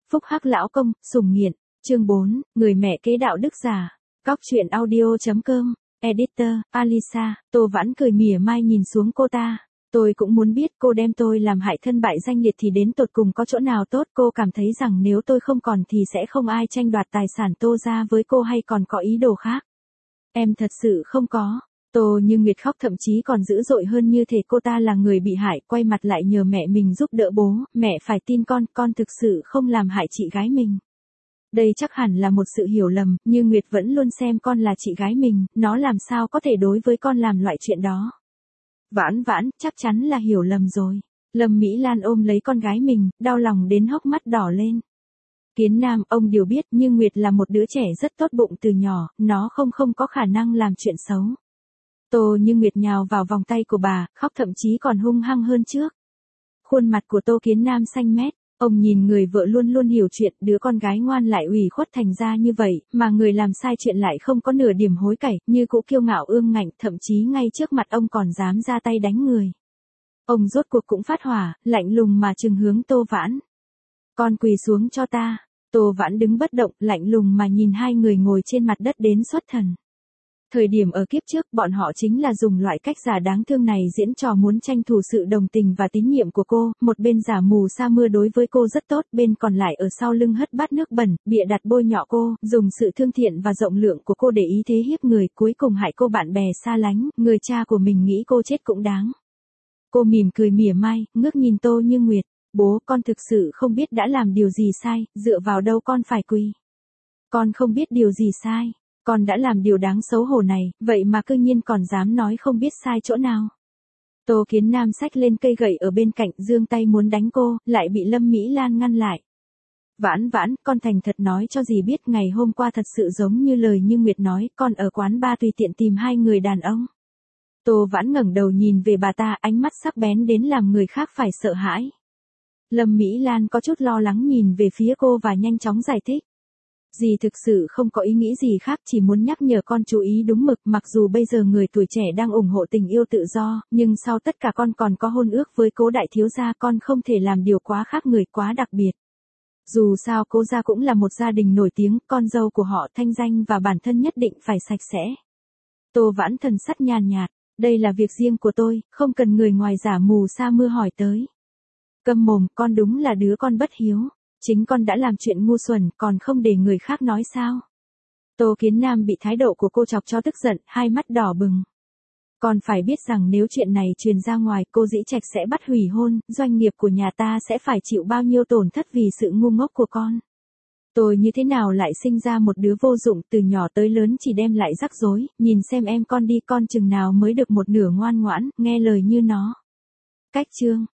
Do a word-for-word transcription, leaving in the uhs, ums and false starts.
Phúc hắc lão công, sùng nghiện. Chương bốn, người mẹ kế đạo đức giả. Cóc truyện audio.com. Editor, Alisa. Tô Vãn cười mỉa mai nhìn xuống cô ta. Tôi cũng muốn biết cô đem tôi làm hại thân bại danh liệt thì đến tột cùng có chỗ nào tốt. Cô cảm thấy rằng nếu tôi không còn thì sẽ không ai tranh đoạt tài sản Tô ra với cô hay còn có ý đồ khác. Em thật sự không có. Tô Như Nguyệt khóc thậm chí còn dữ dội hơn, như thể cô ta là người bị hại, quay mặt lại nhờ mẹ mình giúp đỡ bố. Mẹ phải tin con, con thực sự không làm hại chị gái mình. Đây chắc hẳn là một sự hiểu lầm, Như Nguyệt vẫn luôn xem con là chị gái mình, nó làm sao có thể đối với con làm loại chuyện đó. Vãn Vãn, chắc chắn là hiểu lầm rồi. Lâm Mỹ Lan ôm lấy con gái mình, đau lòng đến hốc mắt đỏ lên. Kiến Nam, ông điều biết Như Nguyệt là một đứa trẻ rất tốt bụng từ nhỏ, nó không không có khả năng làm chuyện xấu. Tô Như Nguyệt nhào vào vòng tay của bà, khóc thậm chí còn hung hăng hơn trước. Khuôn mặt của Tô Kiến Nam xanh mét, ông nhìn người vợ luôn luôn hiểu chuyện, đứa con gái ngoan lại ủy khuất thành ra như vậy, mà người làm sai chuyện lại không có nửa điểm hối cải, như cũ kiêu ngạo ương ngạnh, thậm chí ngay trước mặt ông còn dám ra tay đánh người. Ông rốt cuộc cũng phát hỏa, lạnh lùng mà trừng hướng Tô Vãn. Con quỳ xuống cho ta. Tô Vãn đứng bất động, lạnh lùng mà nhìn hai người ngồi trên mặt đất đến xuất thần. Thời điểm ở kiếp trước, bọn họ chính là dùng loại cách giả đáng thương này diễn trò muốn tranh thủ sự đồng tình và tín nhiệm của cô, một bên giả mù sa mưa đối với cô rất tốt, bên còn lại ở sau lưng hất bát nước bẩn, bịa đặt bôi nhọ cô, dùng sự thương thiện và rộng lượng của cô để ý thế hiếp người, cuối cùng hại cô bạn bè xa lánh, người cha của mình nghĩ cô chết cũng đáng. Cô mỉm cười mỉa mai, ngước nhìn Tô Như Nguyệt, bố, con thực sự không biết đã làm điều gì sai, dựa vào đâu con phải quỳ. Con không biết điều gì sai. Con đã làm điều đáng xấu hổ này, vậy mà cư nhiên còn dám nói không biết sai chỗ nào. Tô Kiến Nam xách lên cây gậy ở bên cạnh, giương tay muốn đánh cô, lại bị Lâm Mỹ Lan ngăn lại. Vãn Vãn, con thành thật nói cho dì biết ngày hôm qua thật sự giống như lời Như Nguyệt nói, con ở quán bar tùy tiện tìm hai người đàn ông. Tô Vãn ngẩng đầu nhìn về bà ta, ánh mắt sắc bén đến làm người khác phải sợ hãi. Lâm Mỹ Lan có chút lo lắng nhìn về phía cô và nhanh chóng giải thích. Dì thực sự không có ý nghĩ gì khác, chỉ muốn nhắc nhở con chú ý đúng mực, mặc dù bây giờ người tuổi trẻ đang ủng hộ tình yêu tự do, nhưng sau tất cả con còn có hôn ước với Cố đại thiếu gia, con không thể làm điều quá khác người, quá đặc biệt. Dù sao Cố gia cũng là một gia đình nổi tiếng, con dâu của họ thanh danh và bản thân nhất định phải sạch sẽ. Tô Vãn thần sắc nhàn nhạt, đây là việc riêng của tôi, không cần người ngoài giả mù sa mưa hỏi tới. Câm mồm, con đúng là đứa con bất hiếu. Chính con đã làm chuyện ngu xuẩn, còn không để người khác nói sao? Tô Kiến Nam bị thái độ của cô chọc cho tức giận, hai mắt đỏ bừng. Con phải biết rằng nếu chuyện này truyền ra ngoài, cô Dĩ Trạch sẽ bắt hủy hôn, doanh nghiệp của nhà ta sẽ phải chịu bao nhiêu tổn thất vì sự ngu ngốc của con. Tôi như thế nào lại sinh ra một đứa vô dụng, từ nhỏ tới lớn chỉ đem lại rắc rối, nhìn xem em con đi, con chừng nào mới được một nửa ngoan ngoãn, nghe lời như nó. Cách chương.